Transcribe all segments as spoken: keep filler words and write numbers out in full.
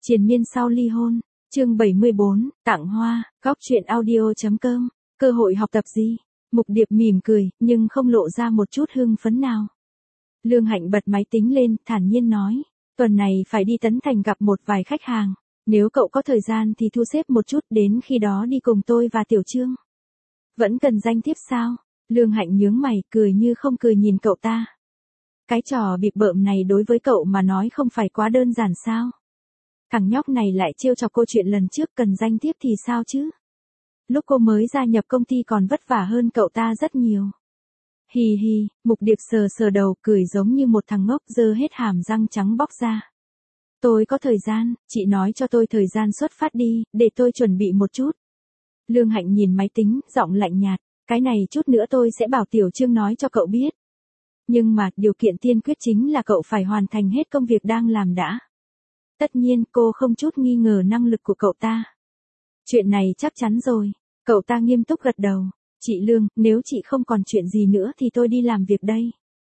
Triền miên sau ly hôn, chương bảy mươi bốn, tặng hoa, góc truyện audio.com, cơ hội học tập gì? Mục Điệp mỉm cười, nhưng không lộ ra một chút hưng phấn nào. Lương Hạnh bật máy tính lên, thản nhiên nói, tuần này phải đi Tấn Thành gặp một vài khách hàng. Nếu cậu có thời gian thì thu xếp một chút, đến khi đó đi cùng tôi và Tiểu Trương. Vẫn cần danh thiếp sao? Lương Hạnh nhướng mày, cười như không cười nhìn cậu ta. Cái trò bịp bợm này đối với cậu mà nói không phải quá đơn giản sao? Thằng nhóc này lại trêu chọc cô chuyện lần trước cần danh thiếp thì sao chứ? Lúc cô mới gia nhập công ty còn vất vả hơn cậu ta rất nhiều. Hì hì, Mục Điệp sờ sờ đầu, cười giống như một thằng ngốc, giơ hết hàm răng trắng bóc ra. Tôi có thời gian, chị nói cho tôi thời gian xuất phát đi, để tôi chuẩn bị một chút. Lương Hạnh nhìn máy tính, giọng lạnh nhạt, cái này chút nữa tôi sẽ bảo Tiểu Trương nói cho cậu biết. Nhưng mà, điều kiện tiên quyết chính là cậu phải hoàn thành hết công việc đang làm đã. Tất nhiên, cô không chút nghi ngờ năng lực của cậu ta. Chuyện này chắc chắn rồi. Cậu ta nghiêm túc gật đầu. Chị Lương, nếu chị không còn chuyện gì nữa thì tôi đi làm việc đây.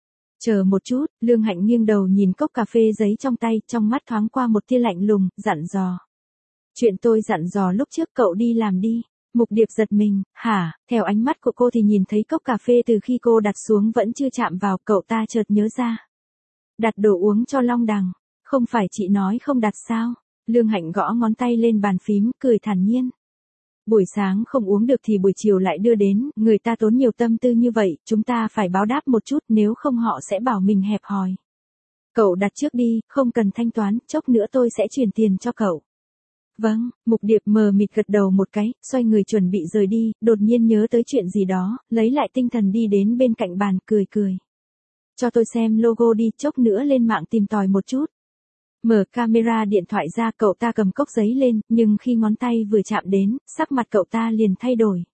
Chờ một chút, Lương Hạnh nghiêng đầu nhìn cốc cà phê giấy trong tay, trong mắt thoáng qua một tia lạnh lùng, dặn dò. Chuyện tôi dặn dò lúc trước cậu đi làm đi. Mục Điệp giật mình, hả, theo ánh mắt của cô thì nhìn thấy cốc cà phê từ khi cô đặt xuống vẫn chưa chạm vào, cậu ta chợt nhớ ra. Đặt đồ uống cho Long Đằng, không phải chị nói không đặt sao? Lương Hạnh gõ ngón tay lên bàn phím, cười thản nhiên. Buổi sáng không uống được thì buổi chiều lại đưa đến, người ta tốn nhiều tâm tư như vậy, chúng ta phải báo đáp một chút, nếu không họ sẽ bảo mình hẹp hòi. Cậu đặt trước đi, không cần thanh toán, chốc nữa tôi sẽ chuyển tiền cho cậu. Vâng, Mục Điệp mờ mịt gật đầu một cái, xoay người chuẩn bị rời đi, đột nhiên nhớ tới chuyện gì đó, lấy lại tinh thần đi đến bên cạnh bàn, cười cười. Cho tôi xem logo đi, chốc nữa lên mạng tìm tòi một chút. Mở camera điện thoại ra, cậu ta cầm cốc giấy lên, nhưng khi ngón tay vừa chạm đến, sắc mặt cậu ta liền thay đổi.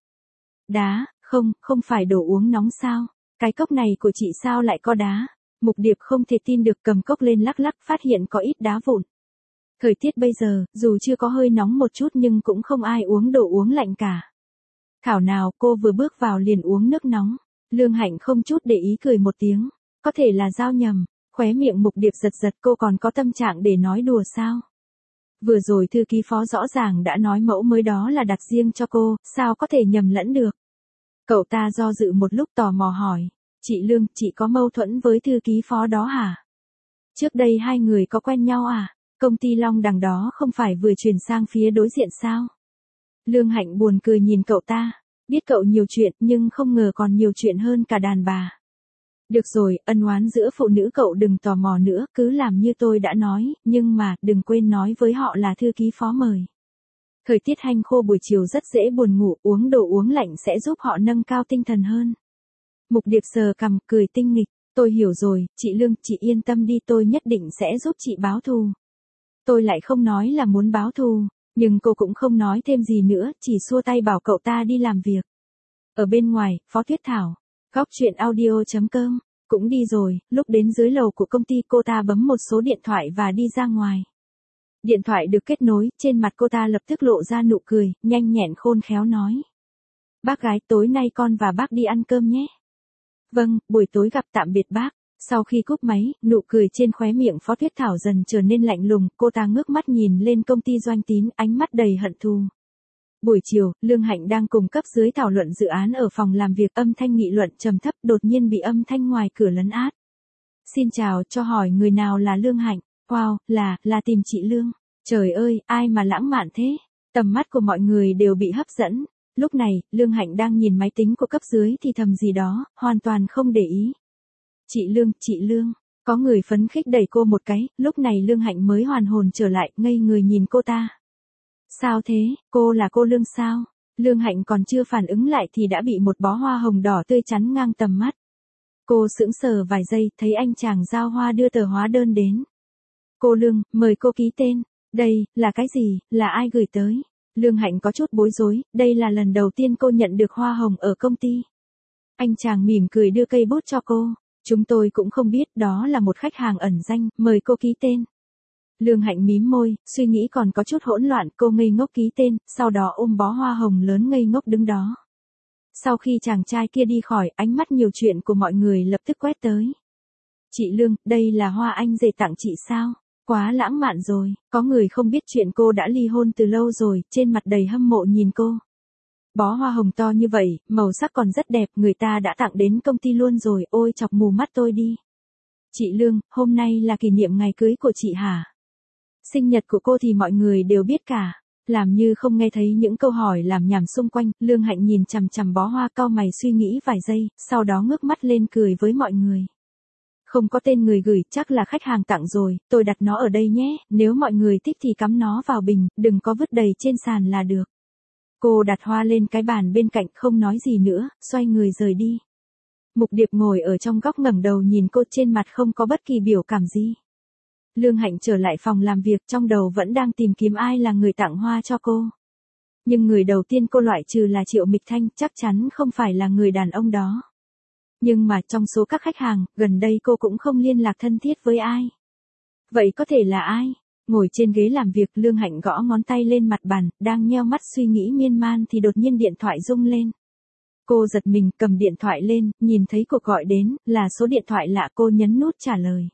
Đá, không, không phải đồ uống nóng sao? Cái cốc này của chị sao lại có đá? Mục Điệp không thể tin được, cầm cốc lên lắc lắc, phát hiện có ít đá vụn. Thời tiết bây giờ, dù chưa có hơi nóng một chút nhưng cũng không ai uống đồ uống lạnh cả. Thảo nào cô vừa bước vào liền uống nước nóng. Lương Hạnh không chút để ý cười một tiếng. Có thể là giao nhầm. Khóe miệng Mục Điệp giật giật, cô còn có tâm trạng để nói đùa sao? Vừa rồi thư ký phó rõ ràng đã nói mẫu mới đó là đặt riêng cho cô, sao có thể nhầm lẫn được? Cậu ta do dự một lúc, tò mò hỏi. Chị Lương, chị có mâu thuẫn với thư ký phó đó hả? Trước đây hai người có quen nhau à? Công ty Long Đằng đó không phải vừa chuyển sang phía đối diện sao? Lương Hạnh buồn cười nhìn cậu ta. Biết cậu nhiều chuyện nhưng không ngờ còn nhiều chuyện hơn cả đàn bà. Được rồi, ân oán giữa phụ nữ cậu đừng tò mò nữa, cứ làm như tôi đã nói, nhưng mà, đừng quên nói với họ là thư ký phó mời. Thời tiết hanh khô buổi chiều rất dễ buồn ngủ, uống đồ uống lạnh sẽ giúp họ nâng cao tinh thần hơn. Mục Điệp sờ cằm, cười tinh nghịch, tôi hiểu rồi, chị Lương, chị yên tâm đi, tôi nhất định sẽ giúp chị báo thù. Tôi lại không nói là muốn báo thù, nhưng cô cũng không nói thêm gì nữa, chỉ xua tay bảo cậu ta đi làm việc. Ở bên ngoài, Phó Tuyết Thảo. Góc truyện audio.com, cũng đi rồi, lúc đến dưới lầu của công ty cô ta bấm một số điện thoại và đi ra ngoài. Điện thoại được kết nối, trên mặt cô ta lập tức lộ ra nụ cười, nhanh nhẹn khôn khéo nói. Bác gái, tối nay con và bác đi ăn cơm nhé. Vâng, buổi tối gặp, tạm biệt bác. Sau khi cúp máy, nụ cười trên khóe miệng Phó Tuyết Thảo dần trở nên lạnh lùng, cô ta ngước mắt nhìn lên công ty Doanh Tín, ánh mắt đầy hận thù. Buổi chiều, Lương Hạnh đang cùng cấp dưới thảo luận dự án ở phòng làm việc, âm thanh nghị luận trầm thấp đột nhiên bị âm thanh ngoài cửa lấn át. Xin chào, cho hỏi người nào là Lương Hạnh? Wow, là, là tìm chị Lương. Trời ơi, ai mà lãng mạn thế? Tầm mắt của mọi người đều bị hấp dẫn. Lúc này, Lương Hạnh đang nhìn máy tính của cấp dưới thì thầm gì đó, hoàn toàn không để ý. Chị Lương, chị Lương. Có người phấn khích đẩy cô một cái, lúc này Lương Hạnh mới hoàn hồn trở lại, ngây người nhìn cô ta. Sao thế, cô là cô Lương sao? Lương Hạnh còn chưa phản ứng lại thì đã bị một bó hoa hồng đỏ tươi chắn ngang tầm mắt. Cô sững sờ vài giây, thấy anh chàng giao hoa đưa tờ hóa đơn đến. Cô Lương, mời cô ký tên. Đây, là cái gì, là ai gửi tới? Lương Hạnh có chút bối rối, đây là lần đầu tiên cô nhận được hoa hồng ở công ty. Anh chàng mỉm cười đưa cây bút cho cô. Chúng tôi cũng không biết, đó là một khách hàng ẩn danh, mời cô ký tên. Lương Hạnh mím môi, suy nghĩ còn có chút hỗn loạn, cô ngây ngốc ký tên, sau đó ôm bó hoa hồng lớn ngây ngốc đứng đó. Sau khi chàng trai kia đi khỏi, ánh mắt nhiều chuyện của mọi người lập tức quét tới. Chị Lương, đây là hoa anh rể tặng chị sao? Quá lãng mạn rồi, có người không biết chuyện cô đã ly hôn từ lâu rồi, trên mặt đầy hâm mộ nhìn cô. Bó hoa hồng to như vậy, màu sắc còn rất đẹp, người ta đã tặng đến công ty luôn rồi, ôi chọc mù mắt tôi đi. Chị Lương, hôm nay là kỷ niệm ngày cưới của chị hả? Sinh nhật của cô thì mọi người đều biết cả. Làm như không nghe thấy những câu hỏi làm nhảm xung quanh, Lương Hạnh nhìn chằm chằm bó hoa cau mày suy nghĩ vài giây, sau đó ngước mắt lên cười với mọi người. Không có tên người gửi, chắc là khách hàng tặng rồi, tôi đặt nó ở đây nhé, nếu mọi người thích thì cắm nó vào bình, đừng có vứt đầy trên sàn là được. Cô đặt hoa lên cái bàn bên cạnh không nói gì nữa, xoay người rời đi. Mục Điệp ngồi ở trong góc ngẩng đầu nhìn cô, trên mặt không có bất kỳ biểu cảm gì. Lương Hạnh trở lại phòng làm việc, trong đầu vẫn đang tìm kiếm ai là người tặng hoa cho cô. Nhưng người đầu tiên cô loại trừ là Triệu Mịch Thanh, chắc chắn không phải là người đàn ông đó. Nhưng mà trong số các khách hàng, gần đây cô cũng không liên lạc thân thiết với ai. Vậy có thể là ai? Ngồi trên ghế làm việc, Lương Hạnh gõ ngón tay lên mặt bàn, đang nheo mắt suy nghĩ miên man thì đột nhiên điện thoại rung lên. Cô giật mình, cầm điện thoại lên, nhìn thấy cuộc gọi đến, là số điện thoại lạ, cô nhấn nút trả lời.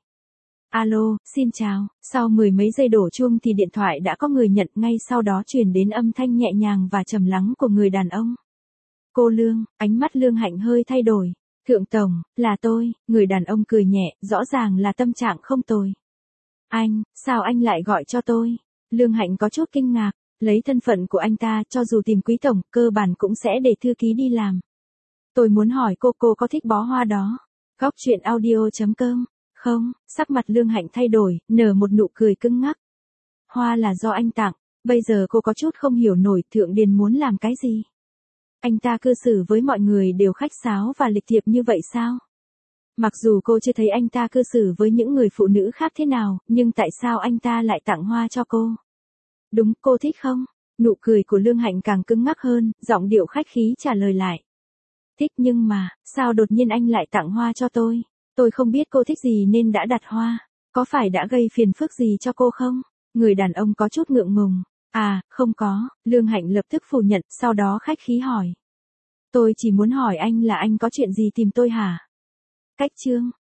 Alo, xin chào, sau mười mấy giây đổ chuông thì điện thoại đã có người nhận, ngay sau đó truyền đến âm thanh nhẹ nhàng và trầm lắng của người đàn ông. Cô Lương, ánh mắt Lương Hạnh hơi thay đổi. Thượng tổng, là tôi, người đàn ông cười nhẹ, rõ ràng là tâm trạng không tồi. Anh, sao anh lại gọi cho tôi? Lương Hạnh có chút kinh ngạc, lấy thân phận của anh ta, cho dù tìm quý tổng, cơ bản cũng sẽ để thư ký đi làm. Tôi muốn hỏi cô, cô có thích bó hoa đó? Góc chuyện audio chấm com. Không, sắc mặt Lương Hạnh thay đổi, nở một nụ cười cứng ngắc. Hoa là do anh tặng, bây giờ cô có chút không hiểu nổi Thượng Điền muốn làm cái gì. Anh ta cư xử với mọi người đều khách sáo và lịch thiệp như vậy sao? Mặc dù cô chưa thấy anh ta cư xử với những người phụ nữ khác thế nào, nhưng tại sao anh ta lại tặng hoa cho cô? Đúng, cô thích không? Nụ cười của Lương Hạnh càng cứng ngắc hơn, giọng điệu khách khí trả lời lại. Thích, nhưng mà, sao đột nhiên anh lại tặng hoa cho tôi? Tôi không biết cô thích gì nên đã đặt hoa. Có phải đã gây phiền phức gì cho cô không? Người đàn ông có chút ngượng ngùng. À, không có, Lương Hạnh lập tức phủ nhận, sau đó khách khí hỏi. Tôi chỉ muốn hỏi anh là anh có chuyện gì tìm tôi hả? Cách chương.